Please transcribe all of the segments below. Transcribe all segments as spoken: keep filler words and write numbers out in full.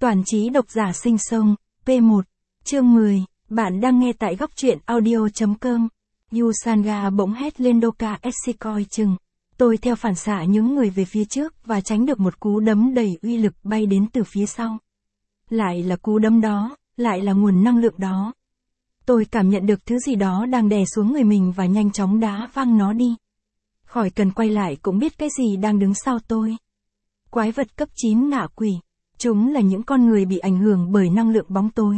Toàn trí độc giả sinh sông, P một, chương mười, bạn đang nghe tại góc truyện audio.com. Yusanga bỗng hét lên Doka Esi coi chừng. Tôi theo phản xạ những người về phía trước và tránh được một cú đấm đầy uy lực bay đến từ phía sau. Lại là cú đấm đó, lại là nguồn năng lượng đó. Tôi cảm nhận được thứ gì đó đang đè xuống người mình và nhanh chóng đá văng nó đi. Khỏi cần quay lại cũng biết cái gì đang đứng sau tôi. Quái vật cấp chín ngạ quỷ. Chúng là những con người bị ảnh hưởng bởi năng lượng bóng tối.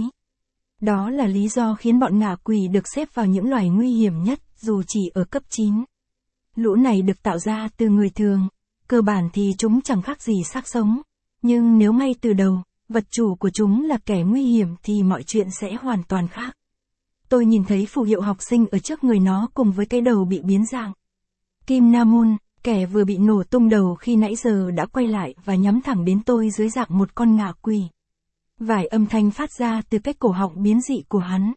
Đó là lý do khiến bọn ngạ quỷ được xếp vào những loài nguy hiểm nhất dù chỉ ở cấp chín. Lũ này được tạo ra từ người thường, cơ bản thì chúng chẳng khác gì xác sống. Nhưng nếu ngay từ đầu, vật chủ của chúng là kẻ nguy hiểm thì mọi chuyện sẽ hoàn toàn khác. Tôi nhìn thấy phù hiệu học sinh ở trước người nó cùng với cái đầu bị biến dạng. Kim Namun, kẻ vừa bị nổ tung đầu khi nãy giờ đã quay lại và nhắm thẳng đến tôi dưới dạng một con ngạ quỷ. Vài âm thanh phát ra từ cái cổ họng biến dị của hắn.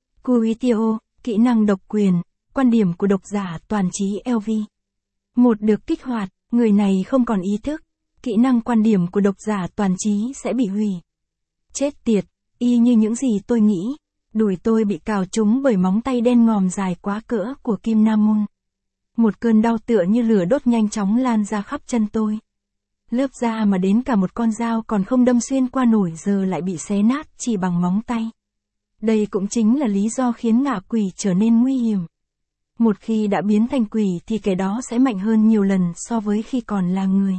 Kuitio, kỹ năng độc quyền, quan điểm của độc giả toàn trí lờ vê. Một được kích hoạt, người này không còn ý thức. Kỹ năng quan điểm của độc giả toàn trí sẽ bị hủy. Chết tiệt, y như những gì tôi nghĩ. Đùi tôi bị cào trúng bởi móng tay đen ngòm dài quá cỡ của Kim Namun. Một cơn đau tựa như lửa đốt nhanh chóng lan ra khắp chân tôi. Lớp da mà đến cả một con dao còn không đâm xuyên qua nổi giờ lại bị xé nát chỉ bằng móng tay. Đây cũng chính là lý do khiến ngạ quỷ trở nên nguy hiểm. Một khi đã biến thành quỷ thì kẻ đó sẽ mạnh hơn nhiều lần so với khi còn là người.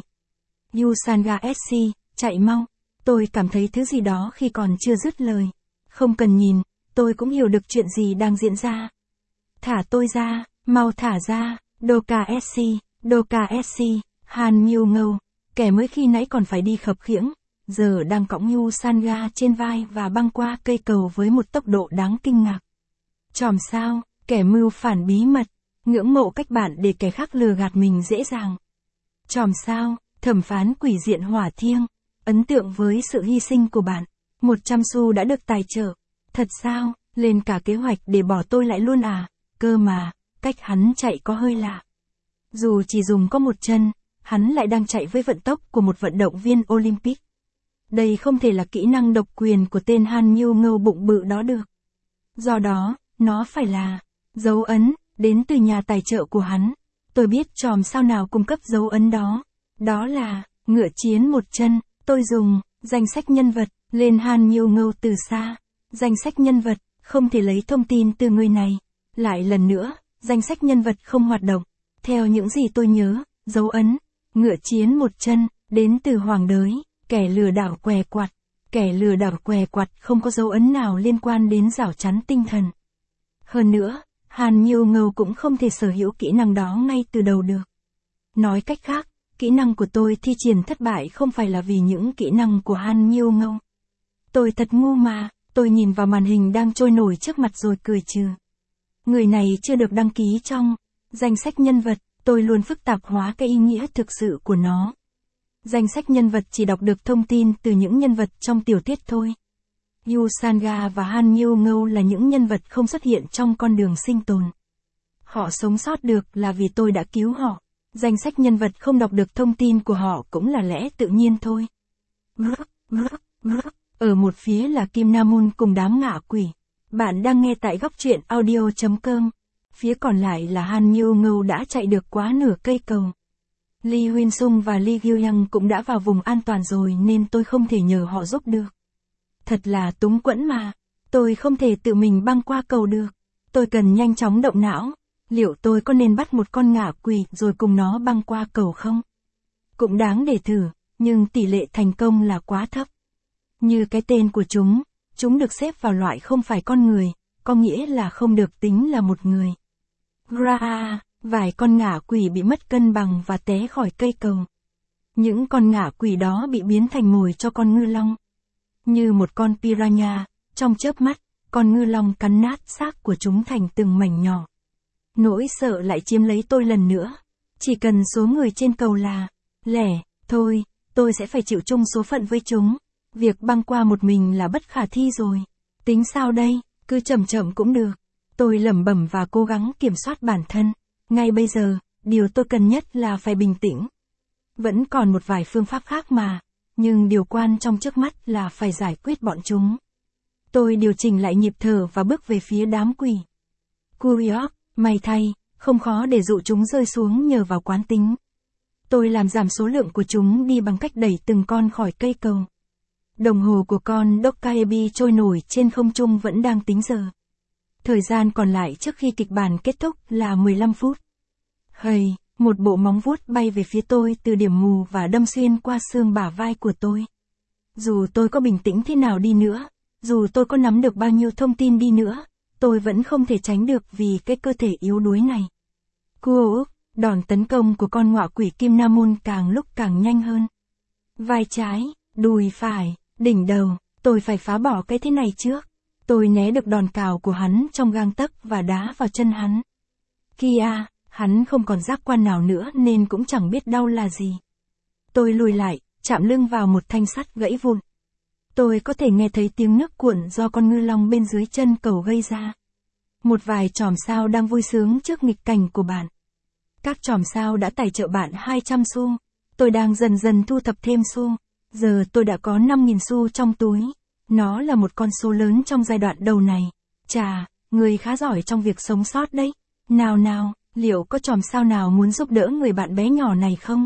Yusanga Esi, chạy mau. Tôi cảm thấy thứ gì đó khi còn chưa dứt lời. Không cần nhìn, tôi cũng hiểu được chuyện gì đang diễn ra. Thả tôi ra, mau thả ra. Doka Esi, Doka Esi, Han Miu Ngâu, kẻ mới khi nãy còn phải đi khập khiễng, giờ đang cõng Yusanga trên vai và băng qua cây cầu với một tốc độ đáng kinh ngạc. Chòm sao, kẻ mưu phản bí mật, ngưỡng mộ cách bạn để kẻ khác lừa gạt mình dễ dàng. Chòm sao, thẩm phán quỷ diện hỏa thiêng, ấn tượng với sự hy sinh của bạn, một trăm xu đã được tài trợ. Thật sao, lên cả kế hoạch để bỏ tôi lại luôn à, cơ mà. Cách hắn chạy có hơi lạ. Dù chỉ dùng có một chân, hắn lại đang chạy với vận tốc của một vận động viên Olympic. Đây không thể là kỹ năng độc quyền của tên Han Miu Ngâu bụng bự đó được. Do đó, nó phải là dấu ấn, đến từ nhà tài trợ của hắn. Tôi biết chòm sao nào cung cấp dấu ấn đó. Đó là, ngựa chiến một chân, tôi dùng, danh sách nhân vật, lên Han Miu Ngâu từ xa. Danh sách nhân vật, không thể lấy thông tin từ người này. Lại lần nữa. Danh sách nhân vật không hoạt động. Theo những gì tôi nhớ, dấu ấn, ngựa chiến một chân, đến từ hoàng đới, kẻ lừa đảo què quặt. Kẻ lừa đảo què quặt không có dấu ấn nào liên quan đến rào chắn tinh thần. Hơn nữa, Han Miu Ngâu cũng không thể sở hữu kỹ năng đó ngay từ đầu được. Nói cách khác, kỹ năng của tôi thi triển thất bại không phải là vì những kỹ năng của Han Miu Ngâu. Tôi thật ngu mà, tôi nhìn vào màn hình đang trôi nổi trước mặt rồi cười trừ. Người này chưa được đăng ký trong danh sách nhân vật, tôi luôn phức tạp hóa cái ý nghĩa thực sự của nó. Danh sách nhân vật chỉ đọc được thông tin từ những nhân vật trong tiểu thuyết thôi. Yusanga và Han Miu Ngâu là những nhân vật không xuất hiện trong con đường sinh tồn. Họ sống sót được là vì tôi đã cứu họ. Danh sách nhân vật không đọc được thông tin của họ cũng là lẽ tự nhiên thôi. Ở một phía là Kim Namun cùng đám ngạ quỷ. Bạn đang nghe tại góc truyện audio.com. Phía còn lại là Han Miu Ngâu đã chạy được quá nửa cây cầu. Lee Huyên Sung và Lee Gyu-young cũng đã vào vùng an toàn rồi nên tôi không thể nhờ họ giúp được. Thật là túng quẫn mà. Tôi không thể tự mình băng qua cầu được. Tôi cần nhanh chóng động não. Liệu tôi có nên bắt một con ngạ quỷ rồi cùng nó băng qua cầu không? Cũng đáng để thử, nhưng tỷ lệ thành công là quá thấp. Như cái tên của chúng. Chúng được xếp vào loại không phải con người, có nghĩa là không được tính là một người. Raa, vài con ngạ quỷ bị mất cân bằng và té khỏi cây cầu. Những con ngạ quỷ đó bị biến thành mồi cho con ngư long. Như một con piranha, trong chớp mắt, con ngư long cắn nát xác của chúng thành từng mảnh nhỏ. Nỗi sợ lại chiếm lấy tôi lần nữa. Chỉ cần số người trên cầu là lẻ, thôi, tôi sẽ phải chịu chung số phận với chúng. Việc băng qua một mình là bất khả thi rồi. Tính sao đây, cứ chậm chậm cũng được. Tôi lẩm bẩm và cố gắng kiểm soát bản thân. Ngay bây giờ, điều tôi cần nhất là phải bình tĩnh. Vẫn còn một vài phương pháp khác mà. nhưng điều quan trọng trước mắt là phải giải quyết bọn chúng. Tôi điều chỉnh lại nhịp thở và bước về phía đám quỷ. Curiok, may thay, không khó để dụ chúng rơi xuống nhờ vào quán tính. Tôi làm giảm số lượng của chúng đi bằng cách đẩy từng con khỏi cây cầu. Đồng hồ của con Dokkaebi trôi nổi trên không trung vẫn đang tính giờ. Thời gian còn lại trước khi kịch bản kết thúc là mười lăm phút. Hây, một bộ móng vuốt bay về phía tôi từ điểm mù và đâm xuyên qua xương bả vai của tôi. Dù tôi có bình tĩnh thế nào đi nữa, dù tôi có nắm được bao nhiêu thông tin đi nữa, tôi vẫn không thể tránh được vì cái cơ thể yếu đuối này. Kuook, đòn tấn công của con ngọa quỷ Kim Namun càng lúc càng nhanh hơn. Vai trái, đùi phải, đỉnh đầu, tôi phải phá bỏ cái thế này trước. Tôi né được đòn cào của hắn trong gang tấc và đá vào chân hắn. Kia, hắn không còn giác quan nào nữa nên cũng chẳng biết đau là gì. Tôi lùi lại, chạm lưng vào một thanh sắt gãy vụn. Tôi có thể nghe thấy tiếng nước cuộn do con ngư long bên dưới chân cầu gây ra. Một vài chòm sao đang vui sướng trước nghịch cảnh của bạn. Các chòm sao đã tài trợ bạn hai trăm xu. Tôi đang dần dần thu thập thêm xu. Giờ tôi đã có năm nghìn xu trong túi. Nó là một con số lớn trong giai đoạn đầu này. Chà, người khá giỏi trong việc sống sót đấy. Nào nào, liệu có chòm sao nào muốn giúp đỡ người bạn bé nhỏ này không?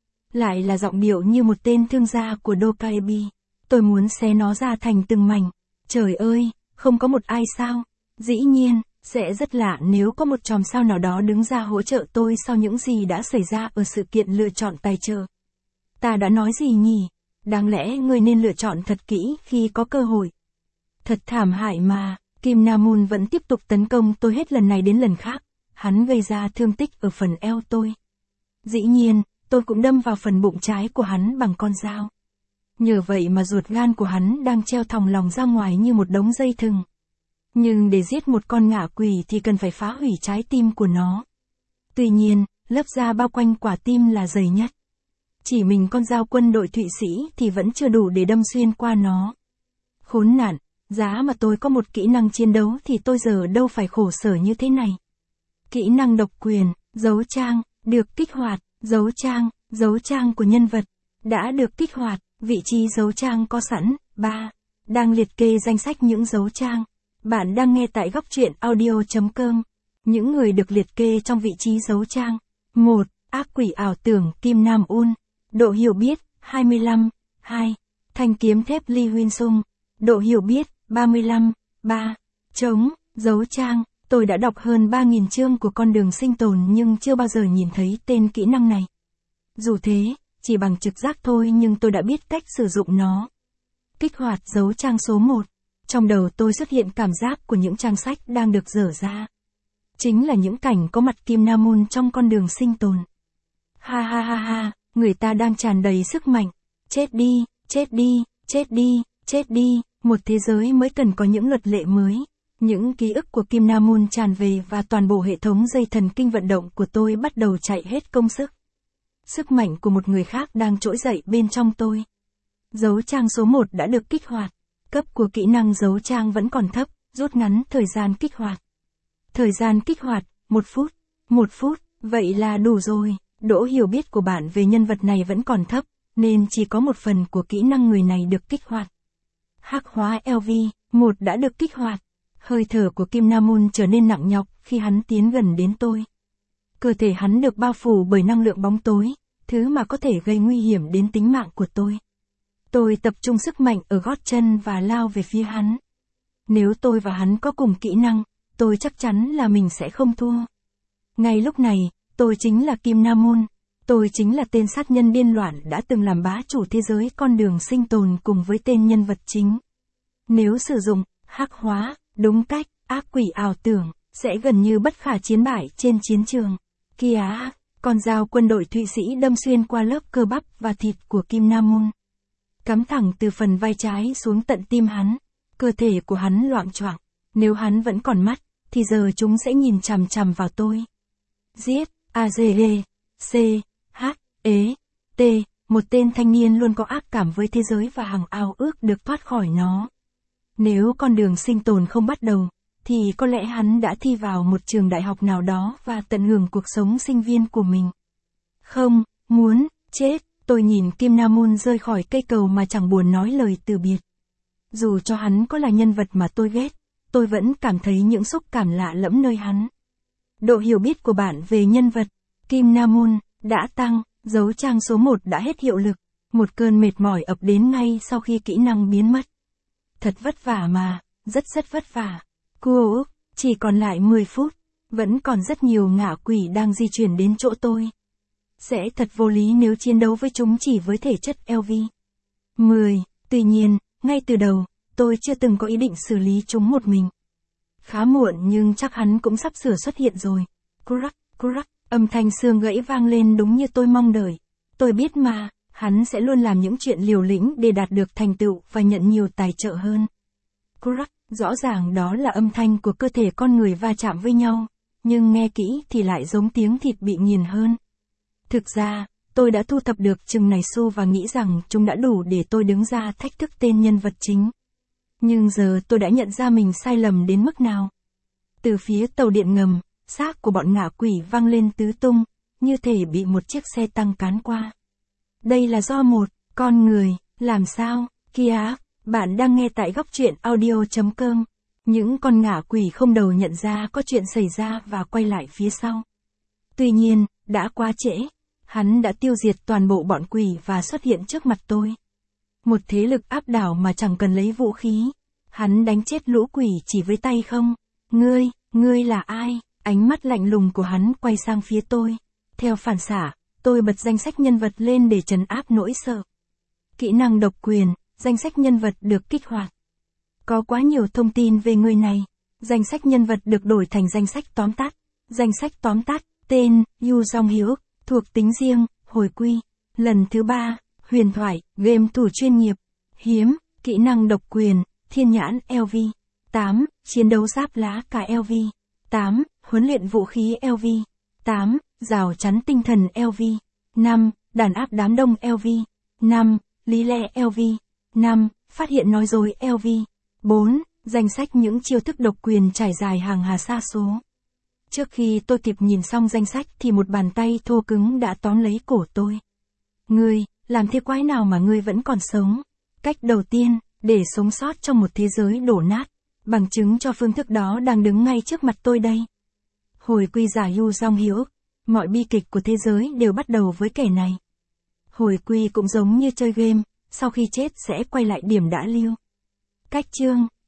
Lại là giọng điệu như một tên thương gia của Dokkaebi. Tôi muốn xé nó ra thành từng mảnh. Trời ơi, không có một ai sao? Dĩ nhiên, sẽ rất lạ nếu có một chòm sao nào đó đứng ra hỗ trợ tôi sau những gì đã xảy ra ở sự kiện lựa chọn tài trợ. Ta đã nói gì nhỉ? Đáng lẽ người nên lựa chọn thật kỹ khi có cơ hội. Thật thảm hại mà, Kim Namun vẫn tiếp tục tấn công tôi hết lần này đến lần khác. Hắn gây ra thương tích ở phần eo tôi. Dĩ nhiên, tôi cũng đâm vào phần bụng trái của hắn bằng con dao. Nhờ vậy mà ruột gan của hắn đang treo thòng lòng ra ngoài như một đống dây thừng. Nhưng để giết một con ngạ quỷ thì cần phải phá hủy trái tim của nó. Tuy nhiên, lớp da bao quanh quả tim là dày nhất. Chỉ mình con dao quân đội Thụy Sĩ thì vẫn chưa đủ để đâm xuyên qua nó. Khốn nạn, giá mà tôi có một kỹ năng chiến đấu thì tôi giờ đâu phải khổ sở như thế này. Kỹ năng độc quyền, dấu trang, được kích hoạt, dấu trang, dấu trang của nhân vật, đã được kích hoạt, vị trí dấu trang có sẵn, ba. Đang liệt kê danh sách những dấu trang. Bạn đang nghe tại góc truyện audio chấm com. Những người được liệt kê trong vị trí dấu trang. một. Ác quỷ ảo tưởng Kim Namun. Độ hiểu biết, hai mươi lăm. hai. Thanh kiếm thép Lee Huynh Sung. Độ hiểu biết, ba mươi lăm. ba. Trống, dấu trang. Tôi đã đọc hơn ba nghìn chương của con đường sinh tồn nhưng chưa bao giờ nhìn thấy tên kỹ năng này. Dù thế, chỉ bằng trực giác thôi nhưng tôi đã biết cách sử dụng nó. Kích hoạt dấu trang số một. Trong đầu tôi xuất hiện cảm giác của những trang sách đang được dở ra. Chính là những cảnh có mặt Kim Namun trong con đường sinh tồn. Ha ha ha ha, người ta đang tràn đầy sức mạnh. Chết đi, chết đi, chết đi, chết đi, một thế giới mới cần có những luật lệ mới. Những ký ức của Kim Namun tràn về và toàn bộ hệ thống dây thần kinh vận động của tôi bắt đầu chạy hết công sức. Sức mạnh của một người khác đang trỗi dậy bên trong tôi. Dấu trang số một đã được kích hoạt. Cấp của kỹ năng dấu trang vẫn còn thấp, rút ngắn thời gian kích hoạt. Thời gian kích hoạt, một phút. Một phút, vậy là đủ rồi. Độ hiểu biết của bạn về nhân vật này vẫn còn thấp, nên chỉ có một phần của kỹ năng người này được kích hoạt. Hắc hóa lờ vê, một đã được kích hoạt. Hơi thở của Kim Namun trở nên nặng nhọc khi hắn tiến gần đến tôi. Cơ thể hắn được bao phủ bởi năng lượng bóng tối, thứ mà có thể gây nguy hiểm đến tính mạng của tôi. Tôi tập trung sức mạnh ở gót chân và lao về phía hắn. Nếu tôi và hắn có cùng kỹ năng, tôi chắc chắn là mình sẽ không thua. Ngay lúc này, tôi chính là Kim Namun. Tôi chính là tên sát nhân điên loạn đã từng làm bá chủ thế giới con đường sinh tồn cùng với tên nhân vật chính. Nếu sử dụng hắc hóa đúng cách, ác quỷ ảo tưởng sẽ gần như bất khả chiến bại trên chiến trường. Kia, con dao quân đội Thụy Sĩ đâm xuyên qua lớp cơ bắp và thịt của Kim Namun, cắm thẳng từ phần vai trái xuống tận tim hắn. Cơ thể của hắn loạng choạng. Nếu hắn vẫn còn mắt, thì giờ chúng sẽ nhìn chằm chằm vào tôi. Giết, A G E, C, H, E, T, một tên thanh niên luôn có ác cảm với thế giới và hằng ao ước được thoát khỏi nó. Nếu con đường sinh tồn không bắt đầu, thì có lẽ hắn đã thi vào một trường đại học nào đó và tận hưởng cuộc sống sinh viên của mình. Không, muốn, chết, tôi Tôi nhìn Kim Nam-un rơi khỏi cây cầu mà chẳng buồn nói lời từ biệt. Dù cho hắn có là nhân vật mà tôi ghét, tôi vẫn cảm thấy những xúc cảm lạ lẫm nơi hắn. Độ hiểu biết của bạn về nhân vật Kim Nam-un đã tăng, dấu trang số một đã hết hiệu lực. Một cơn mệt mỏi ập đến ngay sau khi kỹ năng biến mất. Thật vất vả mà, rất rất vất vả. Cua Úc, chỉ còn lại mười phút, vẫn còn rất nhiều ngạ quỷ đang di chuyển đến chỗ tôi. Sẽ thật vô lý nếu chiến đấu với chúng chỉ với thể chất lờ vê. mười. Tuy nhiên, ngay từ đầu, tôi chưa từng có ý định xử lý chúng một mình. Khá muộn nhưng chắc hắn cũng sắp sửa xuất hiện rồi. Crack, crack, âm thanh xương gãy vang lên đúng như tôi mong đợi. Tôi biết mà, hắn sẽ luôn làm những chuyện liều lĩnh để đạt được thành tựu và nhận nhiều tài trợ hơn. Crack, rõ ràng đó là âm thanh của cơ thể con người va chạm với nhau, nhưng nghe kỹ thì lại giống tiếng thịt bị nghiền hơn. Thực ra, tôi đã thu thập được chừng này xu và nghĩ rằng chúng đã đủ để tôi đứng ra thách thức tên nhân vật chính. Nhưng giờ tôi đã nhận ra mình sai lầm đến mức nào. Từ phía tàu điện ngầm, xác của bọn ngạ quỷ văng lên tứ tung, như thể bị một chiếc xe tăng cán qua. Đây là do một con người làm sao? Kia, bạn đang nghe tại góc truyện audio chấm com. Những con ngạ quỷ không đầu nhận ra có chuyện xảy ra và quay lại phía sau. Tuy nhiên, đã quá trễ. Hắn đã tiêu diệt toàn bộ bọn quỷ và xuất hiện trước mặt tôi. Một thế lực áp đảo mà chẳng cần lấy vũ khí. Hắn đánh chết lũ quỷ chỉ với tay không. Ngươi, ngươi là ai? Ánh mắt lạnh lùng của hắn quay sang phía tôi. Theo phản xạ, tôi bật danh sách nhân vật lên để trấn áp nỗi sợ. Kỹ năng độc quyền, danh sách nhân vật được kích hoạt. Có quá nhiều thông tin về người này. Danh sách nhân vật được đổi thành danh sách tóm tắt. Danh sách tóm tắt, tên, Yu Jong-hyuk, thuộc tính riêng, hồi quy. Lần thứ ba, huyền thoại, game thủ chuyên nghiệp. Hiếm, kỹ năng độc quyền, thiên nhãn lờ vê. tám. Chiến đấu giáp lá cả lờ vê. tám. Huấn luyện vũ khí lờ vê. tám. Rào chắn tinh thần lờ vê. năm. Đàn áp đám đông lờ vê. năm. Lý lẽ lờ vê. năm. Phát hiện nói dối lờ vê. bốn. Danh sách những chiêu thức độc quyền trải dài hàng hà sa số. Trước khi tôi kịp nhìn xong danh sách thì một bàn tay thô cứng đã tóm lấy cổ tôi. Ngươi, làm thế quái nào mà ngươi vẫn còn sống? Cách đầu tiên, để sống sót trong một thế giới đổ nát, bằng chứng cho phương thức đó đang đứng ngay trước mặt tôi đây. Hồi quy giả Yu Jong-hyuk, mọi bi kịch của thế giới đều bắt đầu với kẻ này. Hồi quy cũng giống như chơi game, sau khi chết sẽ quay lại điểm đã lưu. Cách chương,